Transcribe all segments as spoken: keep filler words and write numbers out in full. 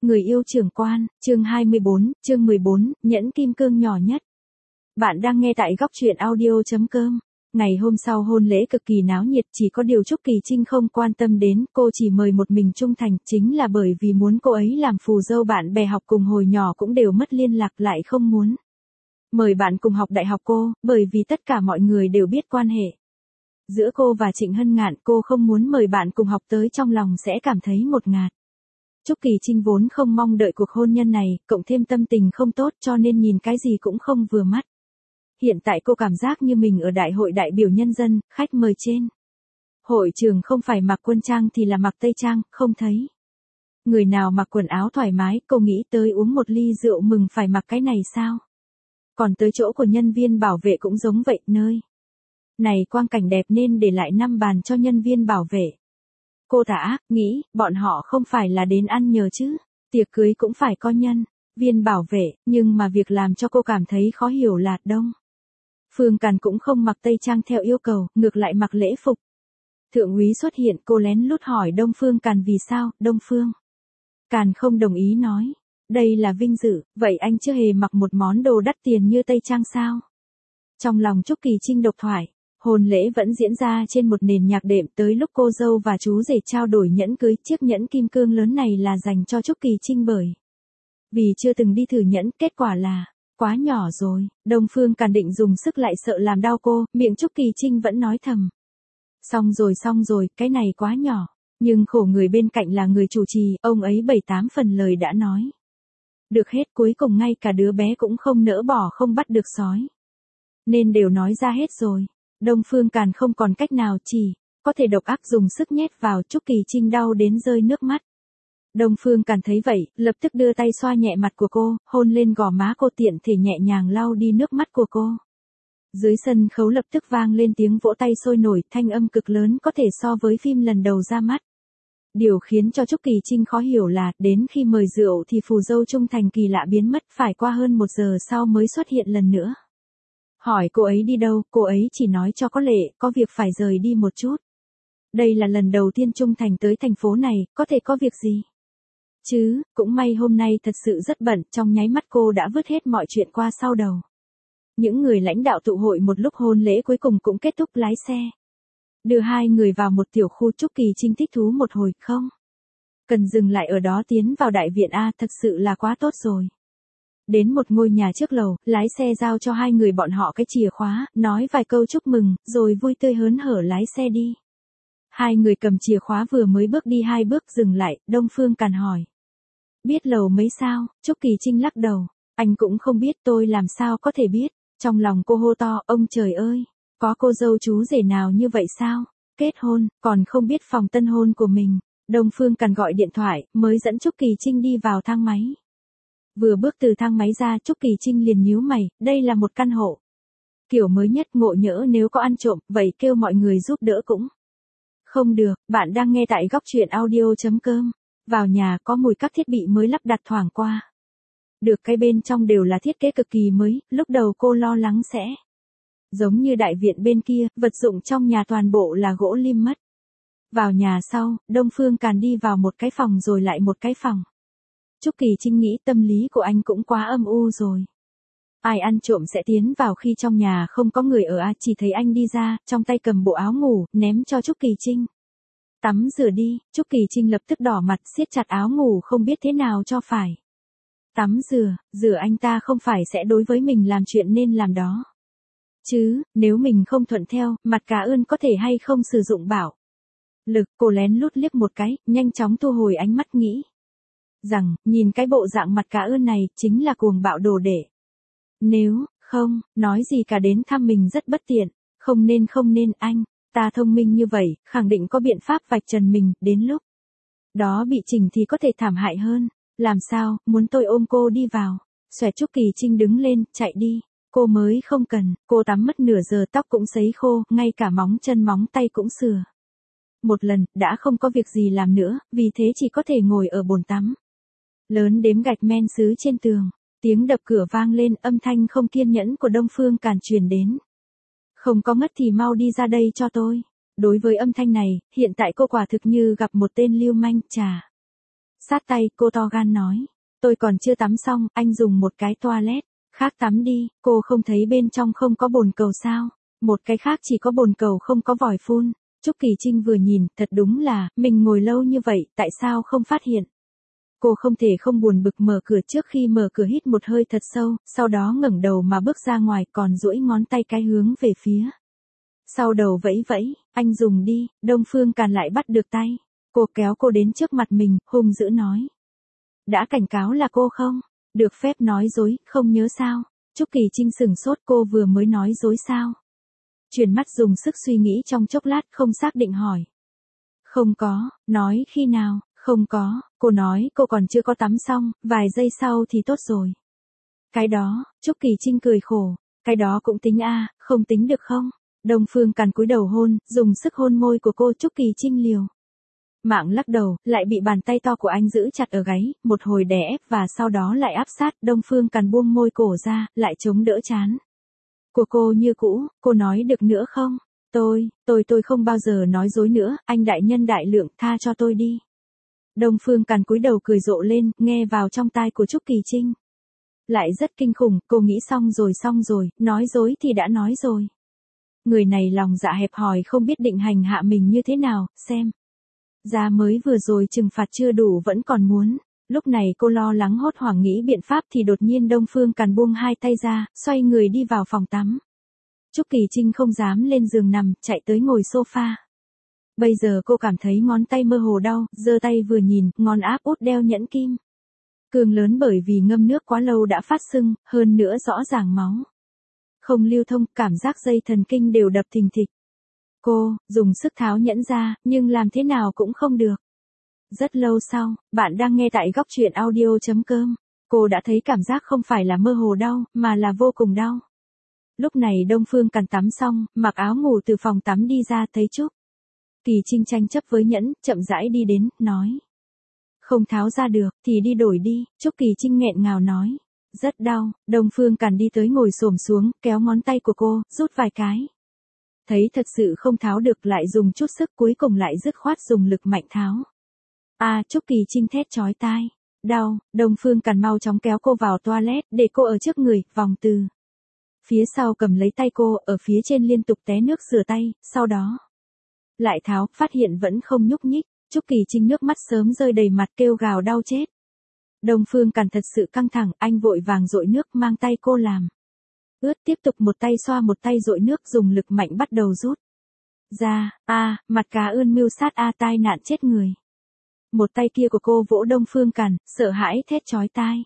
Người yêu trưởng quan, chương hai mươi bốn, chương mười bốn, nhẫn kim cương nhỏ nhất. Bạn đang nghe tại góc truyện audio chấm com. Ngày hôm sau hôn lễ cực kỳ náo nhiệt, chỉ có điều Trúc Kỳ Trinh không quan tâm đến, cô chỉ mời một mình Trung Thành, chính là bởi vì muốn cô ấy làm phù dâu. Bạn bè học cùng hồi nhỏ cũng đều mất liên lạc, lại không muốn mời bạn cùng học đại học cô, bởi vì tất cả mọi người đều biết quan hệ giữa cô và Trịnh Hân Ngạn. Cô không muốn mời bạn cùng học tới, trong lòng sẽ cảm thấy ngột ngạt. Trúc Kỳ Trinh vốn không mong đợi cuộc hôn nhân này, cộng thêm tâm tình không tốt cho nên nhìn cái gì cũng không vừa mắt. Hiện tại cô cảm giác như mình ở đại hội đại biểu nhân dân, khách mời trên hội trường không phải mặc quân trang thì là mặc tây trang, không thấy người nào mặc quần áo thoải mái. Cô nghĩ tới uống một ly rượu mừng phải mặc cái này sao? Còn tới chỗ của nhân viên bảo vệ cũng giống vậy, nơi này quang cảnh đẹp nên để lại năm bàn cho nhân viên bảo vệ. Cô tà ác, nghĩ, bọn họ không phải là đến ăn nhờ chứ, tiệc cưới cũng phải có nhân viên bảo vệ, nhưng mà việc làm cho cô cảm thấy khó hiểu là Đông Phương Càn cũng không mặc tây trang theo yêu cầu, ngược lại mặc lễ phục. Thượng úy xuất hiện, cô lén lút hỏi Đông Phương Càn vì sao. Đông Phương Càn không đồng ý, nói, đây là vinh dự, vậy anh chưa hề mặc một món đồ đắt tiền như tây trang sao? Trong lòng Trúc Kỳ Trinh độc thoại. Hôn lễ vẫn diễn ra trên một nền nhạc đệm, tới lúc cô dâu và chú rể trao đổi nhẫn cưới. Chiếc nhẫn kim cương lớn này là dành cho Trúc Kỳ Trinh bởi vì chưa từng đi thử nhẫn, kết quả là quá nhỏ rồi. Đông Phương Càn định dùng sức lại sợ làm đau cô, miệng Trúc Kỳ Trinh vẫn nói thầm. Xong rồi xong rồi, cái này quá nhỏ. Nhưng khổ người bên cạnh là người chủ trì, ông ấy bảy tám phần lời đã nói được hết, cuối cùng ngay cả đứa bé cũng không nỡ bỏ, không bắt được sói nên đều nói ra hết rồi. Đông Phương Càn không còn cách nào, chỉ có thể độc ác dùng sức nhét vào. Trúc Kỳ Trinh đau đến rơi nước mắt. Đông Phương Càn thấy vậy, lập tức đưa tay xoa nhẹ mặt của cô, hôn lên gò má cô, tiện thể nhẹ nhàng lau đi nước mắt của cô. Dưới sân khấu lập tức vang lên tiếng vỗ tay sôi nổi, thanh âm cực lớn, có thể so với phim lần đầu ra mắt. Điều khiến cho Trúc Kỳ Trinh khó hiểu là, đến khi mời rượu thì phù dâu Trung Thành kỳ lạ biến mất, phải qua hơn một giờ sau mới xuất hiện lần nữa. Hỏi cô ấy đi đâu, cô ấy chỉ nói cho có lệ, có việc phải rời đi một chút. Đây là lần đầu tiên Trung Thành tới thành phố này, có thể có việc gì chứ, cũng may hôm nay thật sự rất bận, trong nháy mắt cô đã vứt hết mọi chuyện qua sau đầu. Những người lãnh đạo tụ hội một lúc, hôn lễ cuối cùng cũng kết thúc. Lái xe đưa hai người vào một tiểu khu. Trúc Kỳ Trinh thích thú một hồi, không cần dừng lại ở đó, tiến vào đại viện A, thật sự là quá tốt rồi. Đến một ngôi nhà trước lầu, lái xe giao cho hai người bọn họ cái chìa khóa, nói vài câu chúc mừng, rồi vui tươi hớn hở lái xe đi. Hai người cầm chìa khóa vừa mới bước đi hai bước dừng lại, Đông Phương Càn hỏi. Biết lầu mấy sao? Trúc Kỳ Trinh lắc đầu. Anh cũng không biết, tôi làm sao có thể biết. Trong lòng cô hô to, ông trời ơi, có cô dâu chú rể nào như vậy sao? Kết hôn, còn không biết phòng tân hôn của mình. Đông Phương Càn gọi điện thoại, mới dẫn Trúc Kỳ Trinh đi vào thang máy. Vừa bước từ thang máy ra, Trúc Kỳ Trinh liền nhíu mày, đây là một căn hộ kiểu mới nhất, ngộ nhỡ nếu có ăn trộm, vậy kêu mọi người giúp đỡ cũng không được. Bạn đang nghe tại góc truyện audio chấm com. Vào nhà, có mùi các thiết bị mới lắp đặt thoảng qua. Được cái bên trong đều là thiết kế cực kỳ mới, lúc đầu cô lo lắng sẽ giống như đại viện bên kia, vật dụng trong nhà toàn bộ là gỗ lim mất. Vào nhà sau, Đông Phương Càn đi vào một cái phòng rồi lại một cái phòng. Trúc Kỳ Trinh nghĩ tâm lý của anh cũng quá âm u rồi. Ai ăn trộm sẽ tiến vào khi trong nhà không có người ở à, chỉ thấy anh đi ra, trong tay cầm bộ áo ngủ, ném cho Trúc Kỳ Trinh. Tắm rửa đi. Trúc Kỳ Trinh lập tức đỏ mặt, siết chặt áo ngủ, không biết thế nào cho phải. Tắm rửa, rửa anh ta không phải sẽ đối với mình làm chuyện nên làm đó chứ, nếu mình không thuận theo, mặt cá ươn có thể hay không sử dụng bạo lực. Cô lén lút liếc một cái, nhanh chóng thu hồi ánh mắt, nghĩ rằng, nhìn cái bộ dạng mặt cá ươn này, chính là cuồng bạo đồ đệ. Nếu, không, nói gì cả, đến thăm mình rất bất tiện, không nên không nên, anh ta thông minh như vậy, khẳng định có biện pháp vạch trần mình, đến lúc đó bị chỉnh thì có thể thảm hại hơn. Làm sao, muốn tôi ôm cô đi vào? Xoẹt. Trúc Kỳ Trinh đứng lên, chạy đi. Cô mới không cần, cô tắm mất nửa giờ, tóc cũng sấy khô, ngay cả móng chân móng tay cũng sửa một lần, đã không có việc gì làm nữa, vì thế chỉ có thể ngồi ở bồn tắm lớn đếm gạch men sứ trên tường. Tiếng đập cửa vang lên, âm thanh không kiên nhẫn của Đông Phương Càn truyền đến. Không có ngất thì mau đi ra đây cho tôi. Đối với âm thanh này, hiện tại cô quả thực như gặp một tên lưu manh. Chà, Sát tay, cô to gan nói. Tôi còn chưa tắm xong, anh dùng một cái toilet khác tắm đi, cô không thấy bên trong không có bồn cầu sao? Một cái khác chỉ có bồn cầu không có vòi phun. Trúc Kỳ Trinh vừa nhìn, thật đúng là, mình ngồi lâu như vậy, tại sao không phát hiện? Cô không thể không buồn bực mở cửa, trước khi mở cửa hít một hơi thật sâu, sau đó ngẩng đầu mà bước ra ngoài, còn duỗi ngón tay cái hướng về phía sau đầu vẫy vẫy. Anh dùng đi. Đông Phương Càn lại bắt được tay cô, kéo cô đến trước mặt mình, hung dữ nói. Đã cảnh cáo là cô không được phép nói dối, không nhớ sao? Trúc Kỳ Trinh sửng sốt, cô vừa mới nói dối sao? Chuyển mắt dùng sức suy nghĩ trong chốc lát, không xác định hỏi. Không có. Nói khi nào? Không có. Cô nói cô còn chưa có tắm xong, vài giây sau thì tốt rồi. Cái đó. Trúc Kỳ Trinh cười khổ. Cái đó cũng tính a, à, không tính được không? Đông Phương Càn cúi đầu hôn, dùng sức hôn môi của cô. Trúc Kỳ Trinh liều mạng lắc đầu, lại bị bàn tay to của anh giữ chặt ở gáy, một hồi đè ép và sau đó lại áp sát. Đông Phương Càn buông môi cổ ra, lại chống đỡ trán của cô như cũ. Cô nói được nữa không? Tôi, tôi tôi không bao giờ nói dối nữa, anh đại nhân đại lượng, tha cho tôi đi. Đông Phương Càn cúi đầu cười rộ lên, nghe vào trong tai của Trúc Kỳ Trinh. Lại rất kinh khủng, cô nghĩ xong rồi xong rồi, nói dối thì đã nói rồi. Người này lòng dạ hẹp hòi, không biết định hành hạ mình như thế nào, xem. Ra mới vừa rồi trừng phạt chưa đủ vẫn còn muốn. Lúc này cô lo lắng hốt hoảng nghĩ biện pháp thì đột nhiên Đông Phương Càn buông hai tay ra, xoay người đi vào phòng tắm. Trúc Kỳ Trinh không dám lên giường nằm, chạy tới ngồi sofa. Bây giờ cô cảm thấy ngón tay mơ hồ đau, giơ tay vừa nhìn, ngón áp út đeo nhẫn kim cương lớn bởi vì ngâm nước quá lâu đã phát sưng, hơn nữa rõ ràng máu không lưu thông, cảm giác dây thần kinh đều đập thình thịch. Cô dùng sức tháo nhẫn ra, nhưng làm thế nào cũng không được. Rất lâu sau, bạn đang nghe tại góc truyện audio chấm com. Cô đã thấy cảm giác không phải là mơ hồ đau, mà là vô cùng đau. Lúc này Đông Phương Càn tắm xong, mặc áo ngủ từ phòng tắm đi ra, thấy Trúc Kỳ Trinh tranh chấp với nhẫn, chậm rãi đi đến, nói. Không tháo ra được, thì đi đổi đi. Trúc Kỳ Trinh nghẹn ngào nói. Rất đau. Đông Phương Càn đi tới ngồi xổm xuống, kéo ngón tay của cô, rút vài cái. Thấy thật sự không tháo được, lại dùng chút sức, cuối cùng lại dứt khoát dùng lực mạnh tháo. A, à, Trúc Kỳ Trinh thét chói tai. Đau. Đông Phương Càn mau chóng kéo cô vào toilet, để cô ở trước người, vòng từ phía sau cầm lấy tay cô, ở phía trên liên tục té nước rửa tay, sau đó lại tháo, phát hiện vẫn không nhúc nhích. Trúc Kỳ Trinh nước mắt sớm rơi đầy mặt, kêu gào đau chết. Đông Phương Càn thật sự căng thẳng, anh vội vàng dội nước, mang tay cô làm ướt, tiếp tục một tay xoa một tay dội nước, dùng lực mạnh bắt đầu rút ra. A, à, mặt cá ươn mưu sát, a, à, tai nạn chết người. Một tay kia của cô vỗ Đông Phương Càn, sợ hãi thét chói tai.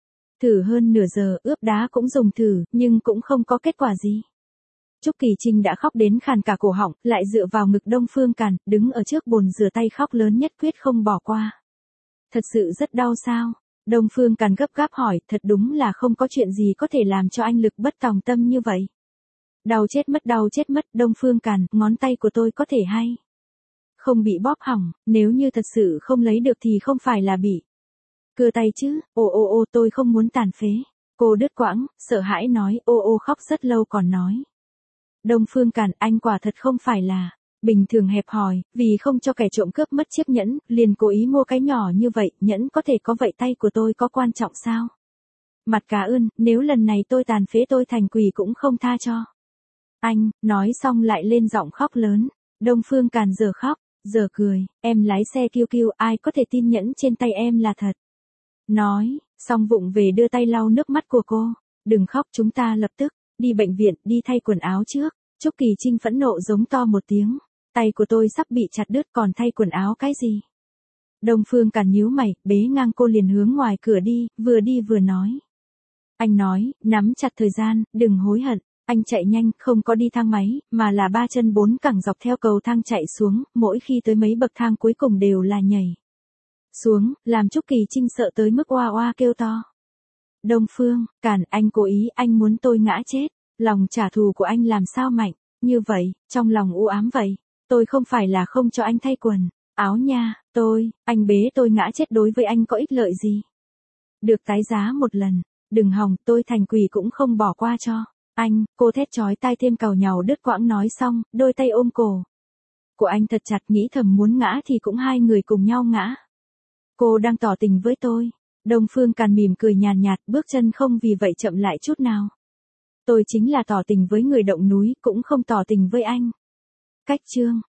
Thử hơn nửa giờ, ướp đá cũng dùng thử, nhưng cũng không có kết quả gì. Trúc Kỳ Trinh đã khóc đến khàn cả cổ họng, lại dựa vào ngực Đông Phương Càn, đứng ở trước bồn rửa tay khóc lớn nhất quyết không bỏ qua. Thật sự rất đau sao? Đông Phương Càn gấp gáp hỏi, thật đúng là không có chuyện gì có thể làm cho anh lực bất tòng tâm như vậy. Đau chết mất, đau chết mất. Đông Phương Càn, ngón tay của tôi có thể hay không bị bóp hỏng, nếu như thật sự không lấy được thì không phải là bị cưa tay chứ. Ô ô ô, tôi không muốn tàn phế. Cô đứt quãng, sợ hãi nói, ô ô, khóc rất lâu còn nói. Đông Phương Càn, anh quả thật không phải là bình thường hẹp hòi, vì không cho kẻ trộm cướp mất chiếc nhẫn, liền cố ý mua cái nhỏ như vậy, nhẫn có thể có vậy tay của tôi có quan trọng sao? Mặt cá ươn, nếu lần này tôi tàn phế tôi thành quỷ cũng không tha cho anh. Nói xong lại lên giọng khóc lớn. Đông Phương Càn giờ khóc, giờ cười, em lái xe kiêu kiêu, ai có thể tin nhẫn trên tay em là thật. Nói, xong vụng về đưa tay lau nước mắt của cô. Đừng khóc, chúng ta lập tức đi bệnh viện, đi thay quần áo trước. Trúc Kỳ Trinh phẫn nộ giống to một tiếng. Tay của tôi sắp bị chặt đứt, còn thay quần áo cái gì? Đông Phương Càn nhíu mày, bế ngang cô liền hướng ngoài cửa đi, vừa đi vừa nói. Anh nói, nắm chặt thời gian, đừng hối hận. Anh chạy nhanh, không có đi thang máy, mà là ba chân bốn cẳng dọc theo cầu thang chạy xuống, mỗi khi tới mấy bậc thang cuối cùng đều là nhảy xuống, làm Trúc Kỳ Trinh sợ tới mức oa oa kêu to. Đông Phương Càn, anh cố ý, anh muốn tôi ngã chết. Lòng trả thù của anh làm sao mạnh như vậy, trong lòng u ám vậy. Tôi không phải là không cho anh thay quần áo nha, tôi, anh bế tôi ngã chết đối với anh có ích lợi gì? Được tái giá một lần, đừng hòng, tôi thành quỷ cũng không bỏ qua cho anh. Cô thét chói tai thêm càu nhàu đứt quãng nói xong, đôi tay ôm cổ của anh thật chặt, nghĩ thầm muốn ngã thì cũng hai người cùng nhau ngã. Cô đang tỏ tình với tôi. Đông Phương Càn mỉm cười nhàn nhạt, bước chân không vì vậy chậm lại chút nào. Tôi chính là tỏ tình với người động núi, cũng không tỏ tình với anh. Cách chương